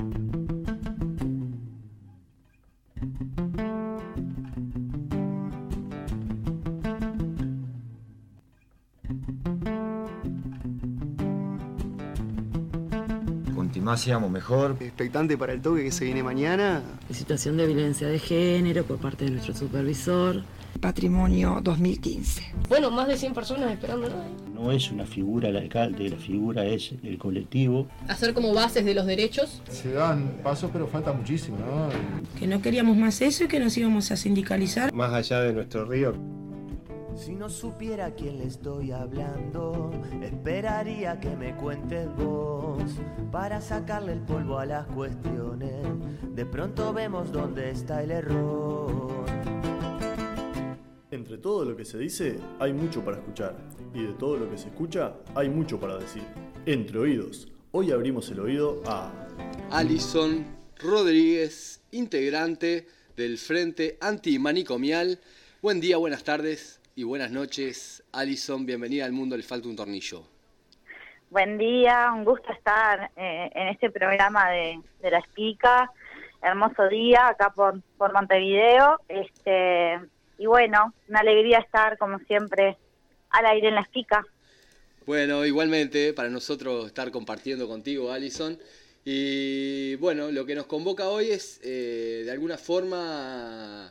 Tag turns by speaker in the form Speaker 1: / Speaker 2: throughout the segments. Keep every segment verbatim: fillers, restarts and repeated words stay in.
Speaker 1: Más seamos mejor.
Speaker 2: Expectante para el toque que se viene mañana.
Speaker 3: La situación de violencia de género por parte de nuestro supervisor.
Speaker 4: Patrimonio dos mil quince.
Speaker 5: Bueno, más de cien personas esperándolo.
Speaker 6: No es una figura el alcalde, la figura es el colectivo.
Speaker 5: Hacer como bases de los derechos.
Speaker 7: Se dan pasos, pero falta muchísimo, ¿no?
Speaker 4: Que no queríamos más eso y que nos íbamos a sindicalizar.
Speaker 8: Más allá de nuestro río.
Speaker 9: Si no supiera a quién le estoy hablando, esperaría que me cuentes vos, para sacarle el polvo a las cuestiones. De pronto vemos dónde está el error.
Speaker 10: Entre todo lo que se dice, hay mucho para escuchar. Y de todo lo que se escucha, hay mucho para decir. Entre oídos, hoy abrimos el oído a...
Speaker 11: Alison Rodríguez, integrante del Frente Antimanicomial. Buen día, buenas tardes y buenas noches. Alison, bienvenida al Mundo Le Falta un Tornillo.
Speaker 12: Buen día, un gusto estar eh, en este programa de, de La Espica. Hermoso día acá por, por Montevideo. Este, y bueno, una alegría estar como siempre al aire en La Espica.
Speaker 11: Bueno, igualmente para nosotros estar compartiendo contigo, Alison. Y bueno, lo que nos convoca hoy es eh, de alguna forma...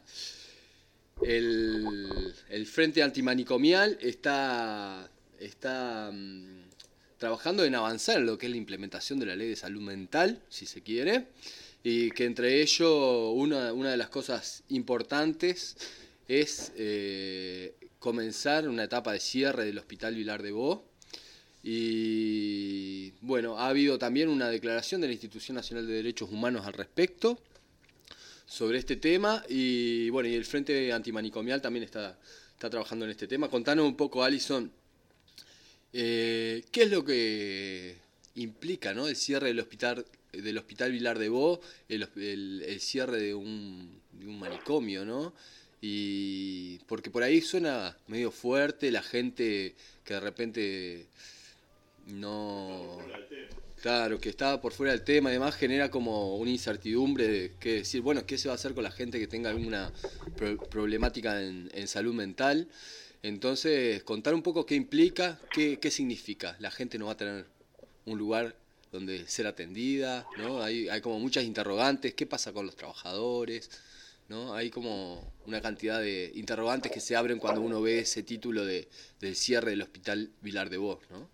Speaker 11: El, el Frente Antimanicomial está, está um, trabajando en avanzar en lo que es la implementación de la Ley de Salud Mental, si se quiere, y que entre ello una, una de las cosas importantes es eh, comenzar una etapa de cierre del Hospital Vilar de Bo. Y bueno, ha habido también una declaración de la Institución Nacional de Derechos Humanos al respecto sobre este tema, y bueno, y el Frente Antimanicomial también está, está trabajando en este tema. Contanos un poco, Alison, eh, ¿qué es lo que implica, ¿no?, el cierre del hospital del Hospital Vilar de Bo, el, el, el cierre de un, de un manicomio, ¿no? Y porque por ahí suena medio fuerte, la gente que de repente no... Claro, que está por fuera del tema, además genera como una incertidumbre de qué decir, bueno, ¿qué se va a hacer con la gente que tenga alguna pro- problemática en, en salud mental? Entonces, contar un poco qué implica, qué, qué significa. La gente no va a tener un lugar donde ser atendida, ¿no? Hay, hay como muchas interrogantes, ¿qué pasa con los trabajadores? ¿No? Hay como una cantidad de interrogantes que se abren cuando uno ve ese título de, del cierre del Hospital Vilar de Bo, ¿no?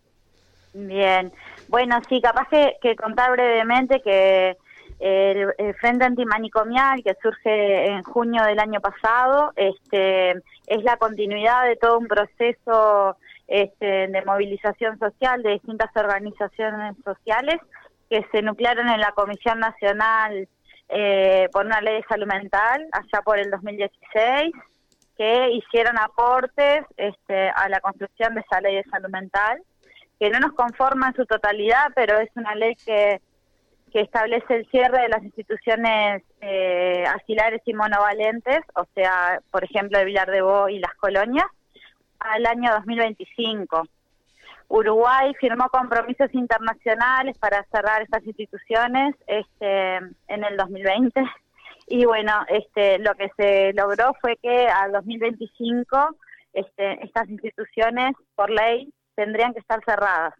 Speaker 12: Bien, bueno, sí, capaz que, que contar brevemente que el, el Frente Antimanicomial, que surge en junio del año pasado, este, es la continuidad de todo un proceso este, de movilización social de distintas organizaciones sociales que se nuclearon en la Comisión Nacional eh, por una ley de salud mental allá por el dos mil dieciséis, que hicieron aportes este, a la construcción de esa ley de salud mental, que no nos conforma en su totalidad, pero es una ley que, que establece el cierre de las instituciones eh, asilares y monovalentes, o sea, por ejemplo, el Vilar de Bo y las colonias, al año dos mil veinticinco. Uruguay firmó compromisos internacionales para cerrar estas instituciones este, en el dos mil veinte, y bueno, este, lo que se logró fue que al dos mil veinticinco este, estas instituciones, por ley, tendrían que estar cerradas.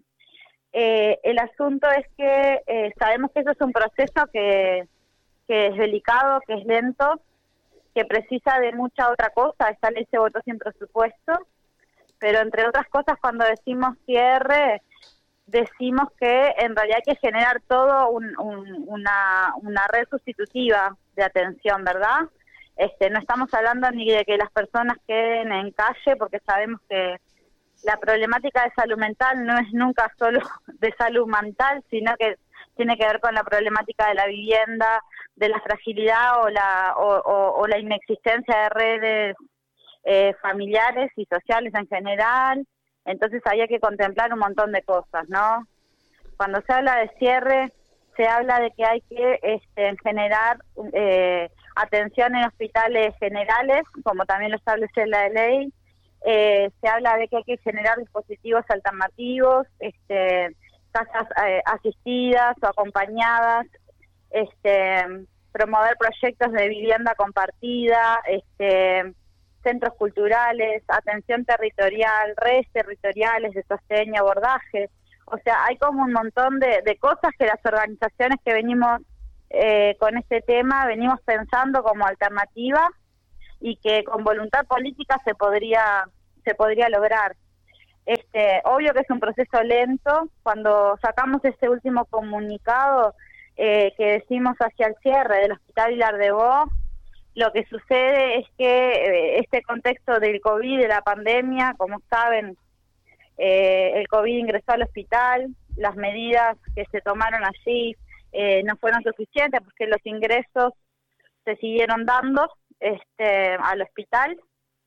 Speaker 12: Eh, el asunto es que eh, sabemos que eso es un proceso que, que es delicado, que es lento, que precisa de mucha otra cosa. Esta ley se votó sin presupuesto, pero entre otras cosas, cuando decimos cierre, decimos que en realidad hay que generar todo un, un, una, una red sustitutiva de atención, ¿verdad? Este, no estamos hablando ni de que las personas queden en calle, porque sabemos que la problemática de salud mental no es nunca solo de salud mental, sino que tiene que ver con la problemática de la vivienda, de la fragilidad o la o, o, o la inexistencia de redes eh, familiares y sociales en general. Entonces había que contemplar un montón de cosas, ¿no? Cuando se habla de cierre, se habla de que hay que este, generar eh, atención en hospitales generales, como también lo establece la ley. Eh, se habla de que hay que generar dispositivos alternativos, este, casas eh, asistidas o acompañadas, este, promover proyectos de vivienda compartida, este, centros culturales, atención territorial, redes territoriales de sostén y abordaje. O sea, hay como un montón de, de cosas que las organizaciones que venimos eh, con este tema venimos pensando como alternativa y que con voluntad política se podría se podría lograr. Este, obvio que es un proceso lento. Cuando sacamos este último comunicado eh, que decimos hacia el cierre del Hospital Vilar de Bo, lo que sucede es que eh, este contexto del COVID, de la pandemia, como saben, eh, el COVID ingresó al hospital, las medidas que se tomaron allí eh, no fueron suficientes porque los ingresos se siguieron dando este, al hospital.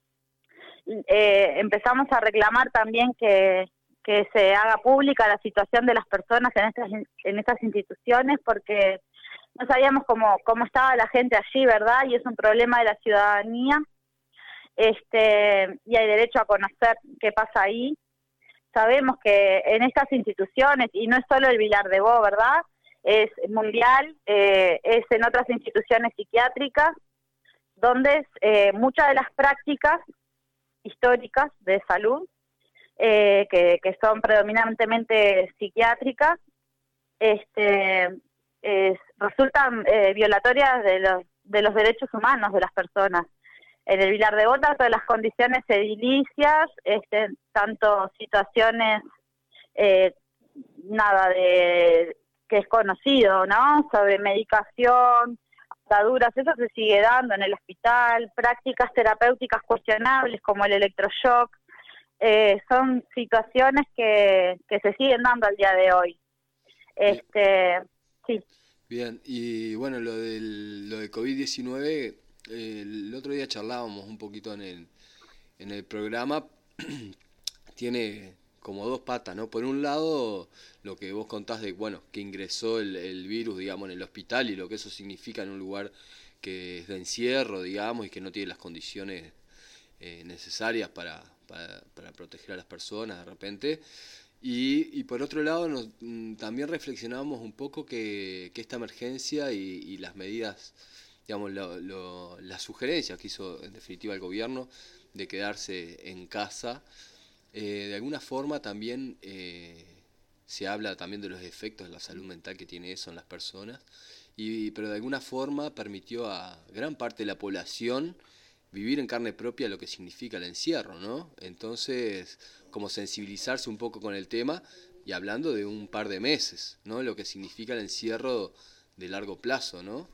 Speaker 12: Eh, empezamos a reclamar también que, que se haga pública la situación de las personas en estas, en estas instituciones, porque no sabíamos cómo, cómo estaba la gente allí, ¿verdad? Y es un problema de la ciudadanía, este, y hay derecho a conocer qué pasa ahí. Sabemos que en estas instituciones, y no es solo el Vilar de Bo, ¿verdad?, es mundial, eh, es en otras instituciones psiquiátricas, donde eh, muchas de las prácticas históricas de salud, eh, que, que son predominantemente psiquiátricas, este, eh, resultan eh, violatorias de los, de los derechos humanos de las personas. En el Vilar de Bo, tanto de las condiciones edilicias, este, tanto situaciones, eh, nada de que es conocido, ¿no?, sobre medicación, ataduras, eso se sigue dando en el hospital, prácticas terapéuticas cuestionables como el electroshock, eh, son situaciones que, que se siguen dando al día de hoy. Este, sí.
Speaker 11: Bien, y bueno, lo del lo de COVID diecinueve, eh, el otro día charlábamos un poquito en el, en el programa, tiene como dos patas, ¿no? Por un lado, lo que vos contás de, bueno, que ingresó el, el virus, digamos, en el hospital y lo que eso significa en un lugar que es de encierro, digamos, y que no tiene las condiciones eh, necesarias para, para, para proteger a las personas de repente. Y, y por otro lado, nos, también reflexionábamos un poco que, que esta emergencia y, y las medidas, digamos, lo, lo, las sugerencias que hizo en definitiva el gobierno de quedarse en casa, Eh, de alguna forma también eh, se habla también de los efectos de la salud mental que tiene eso en las personas, y, pero de alguna forma permitió a gran parte de la población vivir en carne propia lo que significa el encierro, ¿no? Entonces, como sensibilizarse un poco con el tema y hablando de un par de meses, ¿no? Lo que significa el encierro de largo plazo, ¿no?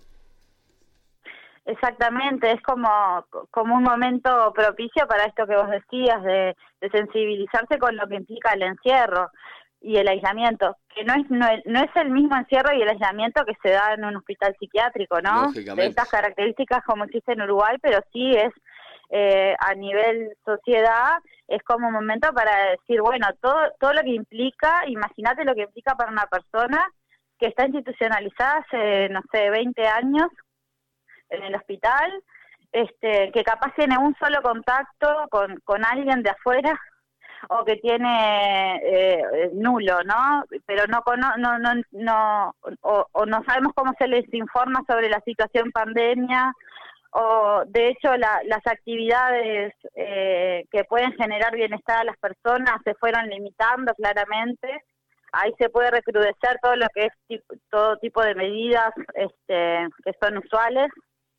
Speaker 12: Exactamente, es como, como un momento propicio para esto que vos decías, de, de sensibilizarse con lo que implica el encierro y el aislamiento, que no es, no es no es el mismo encierro y el aislamiento que se da en un hospital psiquiátrico, ¿no? De estas características como existe en Uruguay, pero sí es eh, a nivel sociedad, es como un momento para decir, bueno, todo, todo lo que implica, imagínate lo que implica para una persona que está institucionalizada hace, no sé, veinte años, en el hospital, este, que capaz tiene un solo contacto con, con alguien de afuera o que tiene eh, nulo, ¿no? Pero no no no no, no o, o no sabemos cómo se les informa sobre la situación pandemia, o de hecho la, las actividades eh, que pueden generar bienestar a las personas se fueron limitando claramente. Ahí se puede recrudecer todo lo que es tipo, todo tipo de medidas este, que son usuales.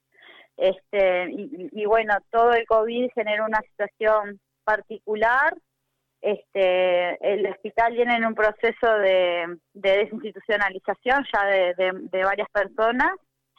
Speaker 12: Este, y, y bueno, todo el COVID generó una situación particular. Este, el hospital viene en un proceso de, de desinstitucionalización ya de, de, de varias personas,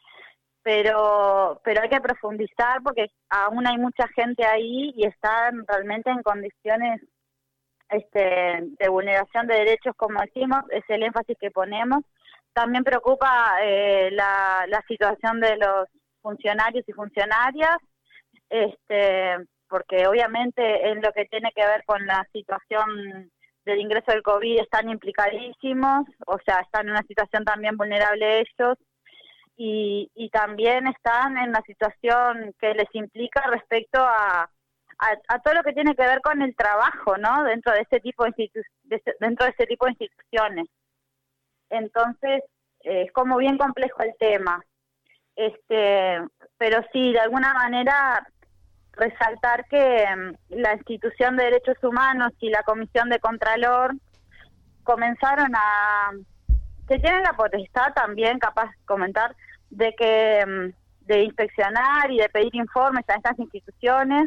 Speaker 12: pero pero hay que profundizar porque aún hay mucha gente ahí y están realmente en condiciones este, de vulneración de derechos, como decimos, es el énfasis que ponemos. También preocupa eh, la, la situación de los funcionarios y funcionarias, este, porque obviamente en lo que tiene que ver con la situación del ingreso del COVID están implicadísimos, o sea, están en una situación también vulnerable ellos, y, y también están en la situación que les implica respecto a, a, a todo lo que tiene que ver con el trabajo, ¿no? Dentro de este tipo de, institu- de, dentro de este tipo de instituciones. Entonces, eh, es como bien complejo el tema. Este, pero sí, de alguna manera resaltar que um, la Institución de Derechos Humanos y la Comisión de Contralor comenzaron a, que tienen la potestad también, capaz de comentar, de que um, de inspeccionar y de pedir informes a estas instituciones.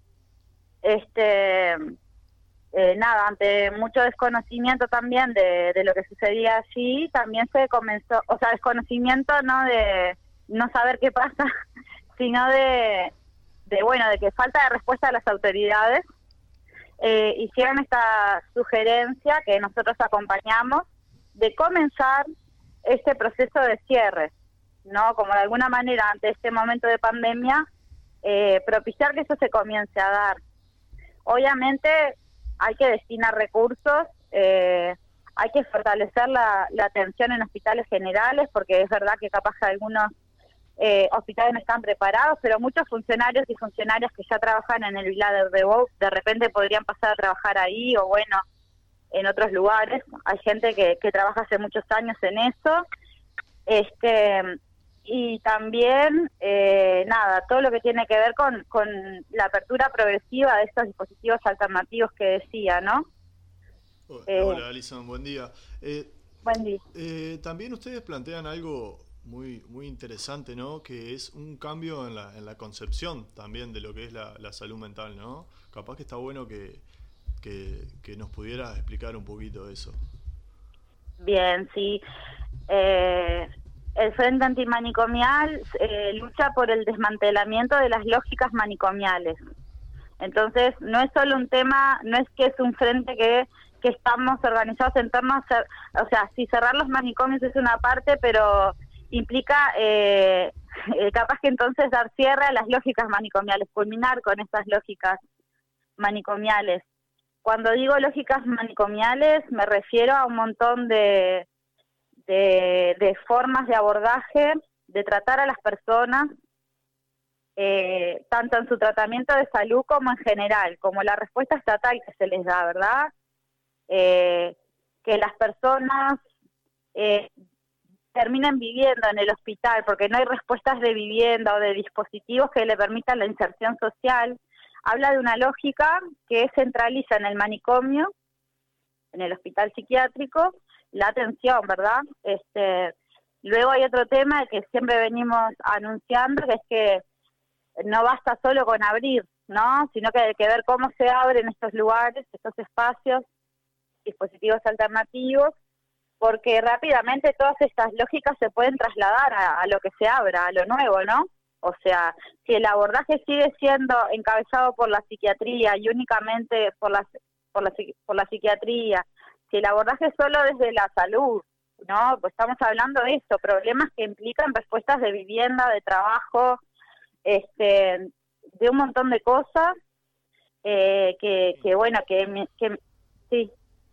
Speaker 12: Este, eh, nada, ante mucho desconocimiento también de, de lo que sucedía allí, también se comenzó, o sea, desconocimiento no de no saber qué pasa, sino de, de bueno, de que falta de respuesta a las autoridades. Eh, hicieron esta sugerencia que nosotros acompañamos de comenzar este proceso de cierre, ¿no? Como de alguna manera ante este momento de pandemia, eh, propiciar que eso se comience a dar. Obviamente hay que destinar recursos, eh, hay que fortalecer la, la atención en hospitales generales, porque es verdad que capaz que algunos eh, hospitales no están preparados, pero muchos funcionarios y funcionarias que ya trabajan en el Vila de Rebou, de repente podrían pasar a trabajar ahí o bueno, en otros lugares. Hay gente que, que trabaja hace muchos años en eso. Este... Y también, eh, nada, todo lo que tiene que ver con, con la apertura progresiva de estos dispositivos alternativos que decía, ¿no?
Speaker 10: Hola,
Speaker 12: eh,
Speaker 10: hola Alison, buen día. Eh,
Speaker 12: buen día.
Speaker 10: Eh, también ustedes plantean algo muy muy interesante, ¿no? Que es un cambio en la, en la concepción también de lo que es la, la salud mental, ¿no? Capaz que está bueno que, que, que nos pudieras explicar un poquito eso.
Speaker 12: Bien, sí. Eh... El Frente Antimanicomial eh, lucha por el desmantelamiento de las lógicas manicomiales. Entonces, no es solo un tema, no es que es un frente que, que estamos organizados en torno a hacer, o sea, si cerrar los manicomios es una parte, pero implica eh, eh, capaz que entonces dar cierre a las lógicas manicomiales, culminar con estas lógicas manicomiales. Cuando digo lógicas manicomiales, me refiero a un montón de... De, de formas de abordaje, de tratar a las personas, eh, tanto en su tratamiento de salud como en general, como la respuesta estatal que se les da, ¿verdad? Eh, que las personas eh, terminen viviendo en el hospital, porque no hay respuestas de vivienda o de dispositivos que le permitan la inserción social. Habla de una lógica que centraliza en el manicomio, en el hospital psiquiátrico, la atención, ¿verdad? Este, luego hay otro tema que siempre venimos anunciando, que es que no basta solo con abrir, ¿no? Sino que hay que ver cómo se abren estos lugares, estos espacios, dispositivos alternativos, porque rápidamente todas estas lógicas se pueden trasladar a, a lo que se abra, a lo nuevo, ¿no? O sea, si el abordaje sigue siendo encabezado por la psiquiatría y únicamente por la, por la, por la psiquiatría, si el abordaje es solo desde la salud, ¿no? Pues estamos hablando de esto, problemas que implican respuestas de vivienda, de trabajo, este, de un montón de cosas, eh, que, que bueno, que, que sí.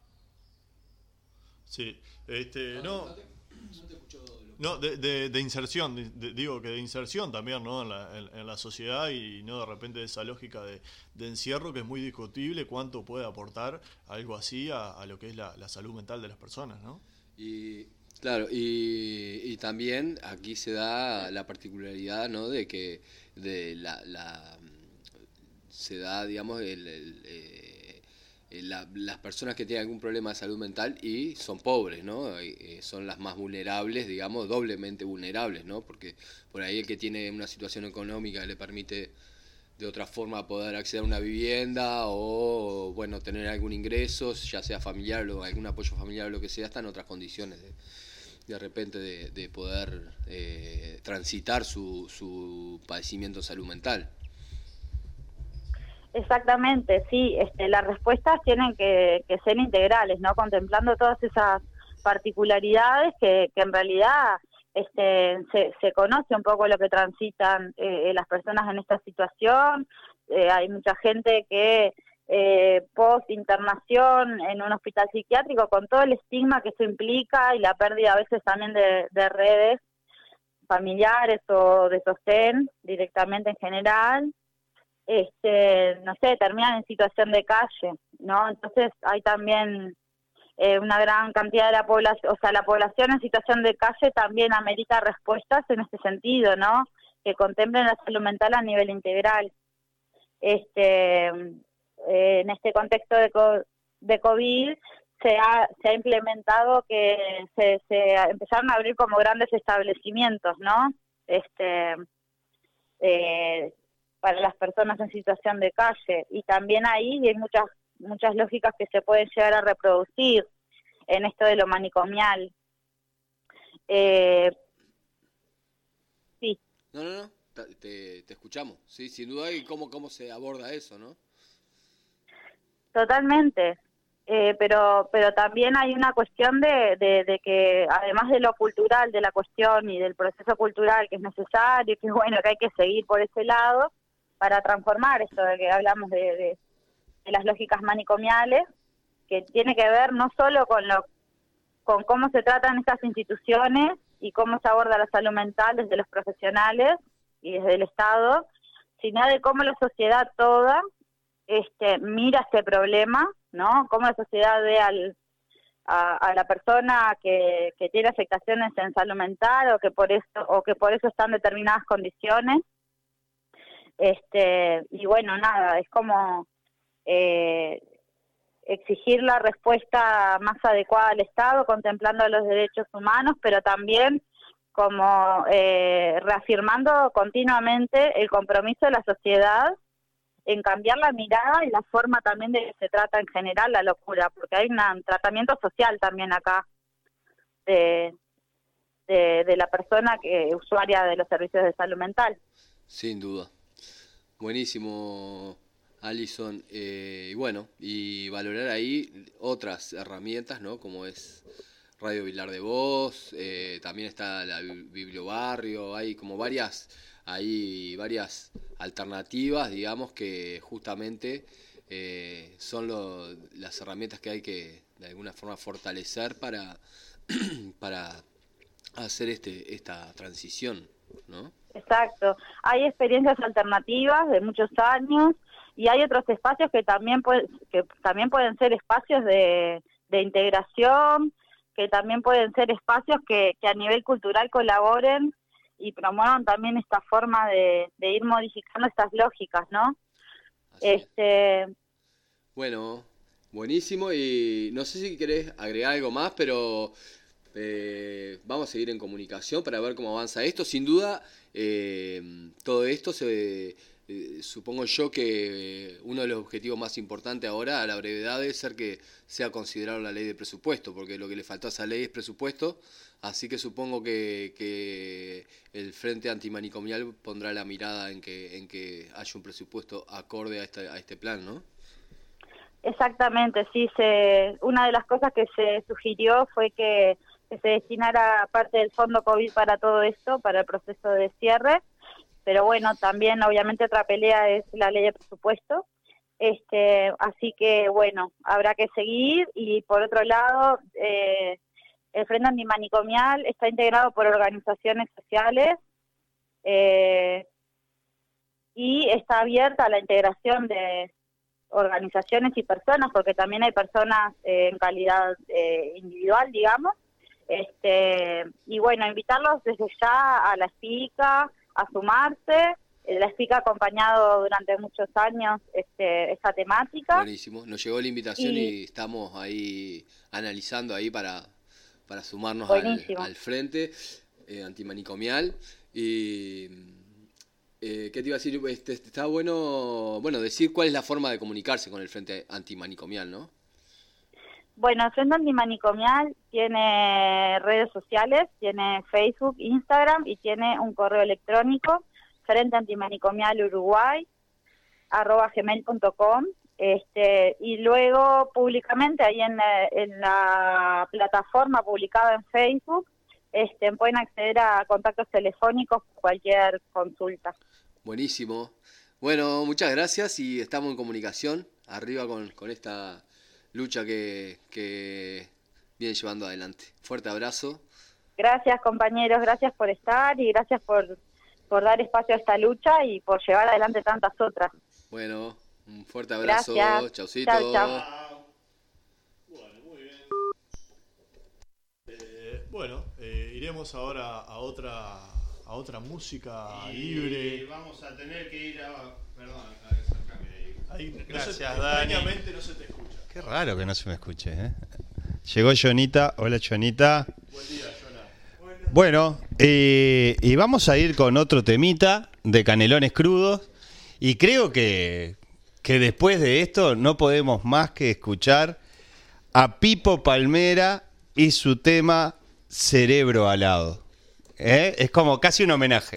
Speaker 10: Sí, este, no... No, de, de, de inserción, de, de, digo que de inserción también, ¿no? En la, en, en la sociedad y no de repente de esa lógica de, de encierro que es muy discutible cuánto puede aportar algo así a, a lo que es la, la salud mental de las personas, ¿no?
Speaker 11: Y claro, y, y también aquí se da la particularidad, ¿no? De que de la, la se da, digamos, el, el eh, La, las personas que tienen algún problema de salud mental y son pobres, ¿no? Eh, son las más vulnerables, digamos, doblemente vulnerables, ¿no? Porque por ahí el que tiene una situación económica que le permite de otra forma poder acceder a una vivienda o, bueno, tener algún ingreso, ya sea familiar o algún apoyo familiar o lo que sea, está en otras condiciones de, de repente de, de poder eh, transitar su, su padecimiento de salud mental.
Speaker 12: Exactamente, sí, este, las respuestas tienen que, que ser integrales, ¿no? Contemplando todas esas particularidades que, que en realidad este, se, se conoce un poco lo que transitan eh, las personas en esta situación. Eh, hay mucha gente que eh, post-internación en un hospital psiquiátrico, con todo el estigma que eso implica y la pérdida a veces también de, de redes familiares o de sostén directamente en general, este, no sé, terminan en situación de calle, ¿no? Entonces hay también eh, una gran cantidad de la población, o sea, la población en situación de calle también amerita respuestas en este sentido, ¿no? Que contemplen la salud mental a nivel integral. Este, eh, en este contexto de, co- de COVID se ha, se ha implementado que se, se empezaron a abrir como grandes establecimientos, ¿no? Este, eh, para las personas en situación de calle, y también ahí hay muchas muchas lógicas que se pueden llegar a reproducir en esto de lo manicomial. Eh, sí.
Speaker 11: No, no, no, te, te escuchamos, sí, sin duda, y cómo, cómo se aborda eso, ¿no?
Speaker 12: Totalmente, eh, pero pero también hay una cuestión de, de, de que, además de lo cultural, de la cuestión y del proceso cultural que es necesario, que es bueno, que hay que seguir por ese lado, para transformar esto de que hablamos de, de, de las lógicas manicomiales, que tiene que ver no solo con lo con cómo se tratan estas instituciones y cómo se aborda la salud mental desde los profesionales y desde el Estado, sino de cómo la sociedad toda este mira este problema, ¿no? Cómo la sociedad ve al, a, a la persona que, que tiene afectaciones en salud mental o que por eso o que por eso están determinadas condiciones. Este y bueno, nada, es como eh, exigir la respuesta más adecuada al Estado, contemplando los derechos humanos, pero también como eh, reafirmando continuamente el compromiso de la sociedad en cambiar la mirada y la forma también de que se trata en general la locura, porque hay un tratamiento social también acá de, de, de la persona que usuaria de los servicios de salud mental.
Speaker 11: Sin duda. Buenísimo, Alison. Eh, y bueno, y valorar ahí otras herramientas, ¿no? Como es Radio Vilar de Voz, eh, también está la Bibliobarrio, hay como varias, hay varias alternativas, digamos, que justamente eh, son lo, las herramientas que hay que de alguna forma fortalecer para, para hacer este esta transición, ¿no?
Speaker 12: Exacto. Hay experiencias alternativas de muchos años y hay otros espacios que también pueden, que también pueden ser espacios de, de integración, que también pueden ser espacios que, que a nivel cultural colaboren y promuevan también esta forma de, de ir modificando estas lógicas, ¿no?
Speaker 11: Así
Speaker 12: este
Speaker 11: es. Bueno, buenísimo, y no sé si querés agregar algo más, pero eh, vamos a seguir en comunicación para ver cómo avanza esto. Sin duda, eh, todo esto se... Eh, supongo yo que uno de los objetivos más importantes ahora a la brevedad debe ser que sea considerado la ley de presupuesto, porque lo que le faltó a esa ley es presupuesto, así que supongo que, que el Frente Antimanicomial pondrá la mirada en que en que haya un presupuesto acorde a este, a este plan, ¿no?
Speaker 12: Exactamente, sí. Se, una de las cosas que se sugirió fue que, que se destinara parte del fondo COVID para todo esto, para el proceso de cierre. Pero bueno, también obviamente otra pelea es la ley de presupuesto, este, así que bueno, habrá que seguir. Y por otro lado, eh, el Frente Antimanicomial está integrado por organizaciones sociales eh, y está abierta a la integración de organizaciones y personas, porque también hay personas eh, en calidad eh, individual, digamos, este, y bueno, invitarlos desde ya a la SPICA, a sumarse. La SPICA ha acompañado durante muchos años este, esta temática.
Speaker 11: Buenísimo, nos llegó la invitación y, y estamos ahí analizando ahí para, para sumarnos al, al Frente eh, Antimanicomial. Y eh, ¿qué te iba a decir? Este, está bueno, bueno decir cuál es la forma de comunicarse con el Frente Antimanicomial, ¿no?
Speaker 12: Bueno, el Frente Antimanicomial tiene redes sociales, tiene Facebook, Instagram y tiene un correo electrónico, Frente Antimanicomial Uruguay, arroba gmail punto com. Este, y luego públicamente ahí en, en la plataforma publicada en Facebook este, pueden acceder a contactos telefónicos por cualquier consulta.
Speaker 11: Buenísimo. Bueno, muchas gracias y estamos en comunicación arriba con, con esta lucha que, que viene llevando adelante. Fuerte abrazo. Gracias, compañeros, gracias por estar y gracias por, por dar espacio a esta lucha y por llevar adelante tantas otras. Bueno, un fuerte abrazo. Chaucito. Chau, chau.
Speaker 10: Bueno, eh, iremos ahora a otra a otra música
Speaker 8: y
Speaker 10: libre.
Speaker 8: Vamos a tener que ir a... Perdón, acércame ahí.
Speaker 10: Ahí,
Speaker 8: Gracias,
Speaker 10: no se,
Speaker 8: Dani.
Speaker 10: extrañamente no se te escucha.
Speaker 8: Qué raro que no se me escuche, ¿eh? Llegó Jonita. Hola, Jonita.
Speaker 10: Buen día, Jonah.
Speaker 8: Bueno, eh, y vamos a ir con otro temita de Canelones Crudos. Y creo que, que después de esto no podemos más que escuchar a Pipo Palmera y su tema Cerebro Alado. ¿Eh? Es como casi un homenaje.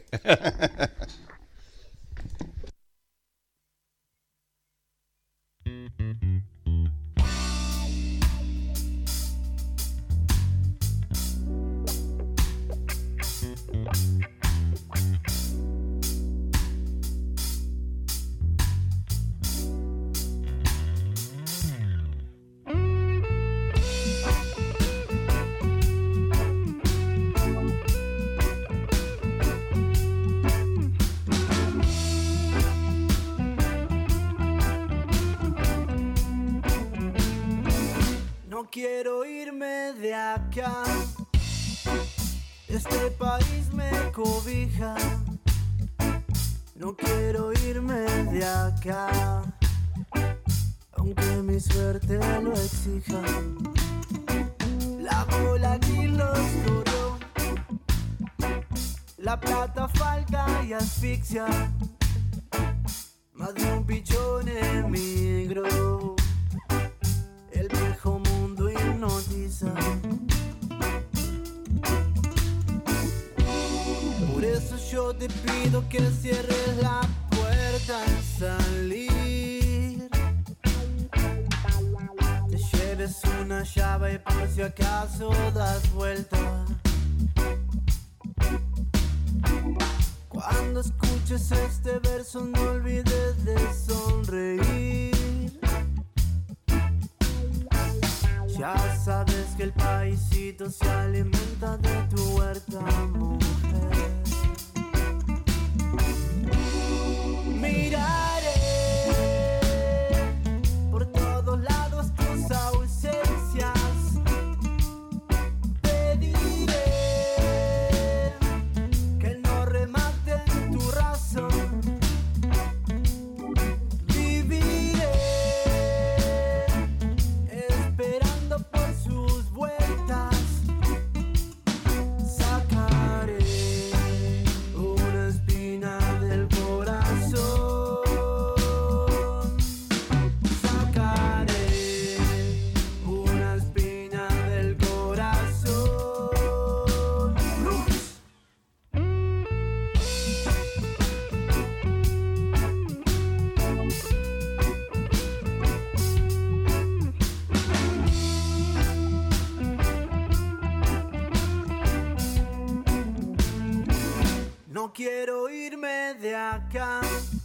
Speaker 9: No quiero irme de acá, este país me cobija. No quiero irme de acá, aunque mi suerte lo exija. La bola y los toros, la plata falta y asfixia. Más de un pichón emigró, el viejo mundo hipnotiza. Por eso yo te pido que cierres la puerta al salir. Te lleves una llave y por si acaso das vuelta. Cuando escuches este verso no olvides de sonreír. Ya sabes que el paisito se alimenta de tu huerta, mujer. Miraré por todos lados tus ausencias. Pediré que no rematen tu razón. Viviré esperando por sus vueltas. Sacaré una espina del corazón. Sacaré una espina del corazón. No quiero irme de acá,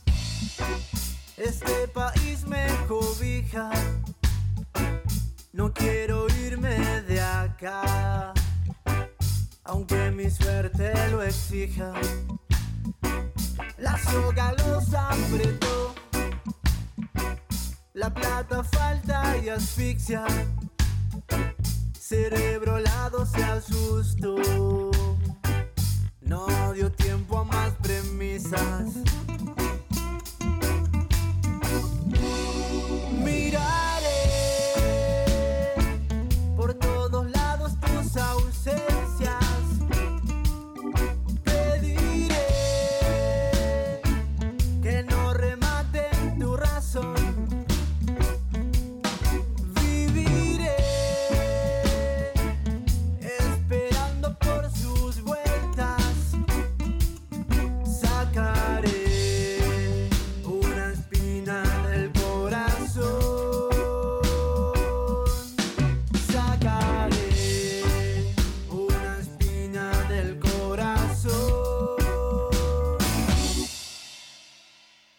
Speaker 9: este país me cobija. No quiero irme de acá, aunque mi suerte lo exija. La soga los apretó, la plata falta y asfixia. Cerebro lado se asustó, no dio tiempo a más premisas.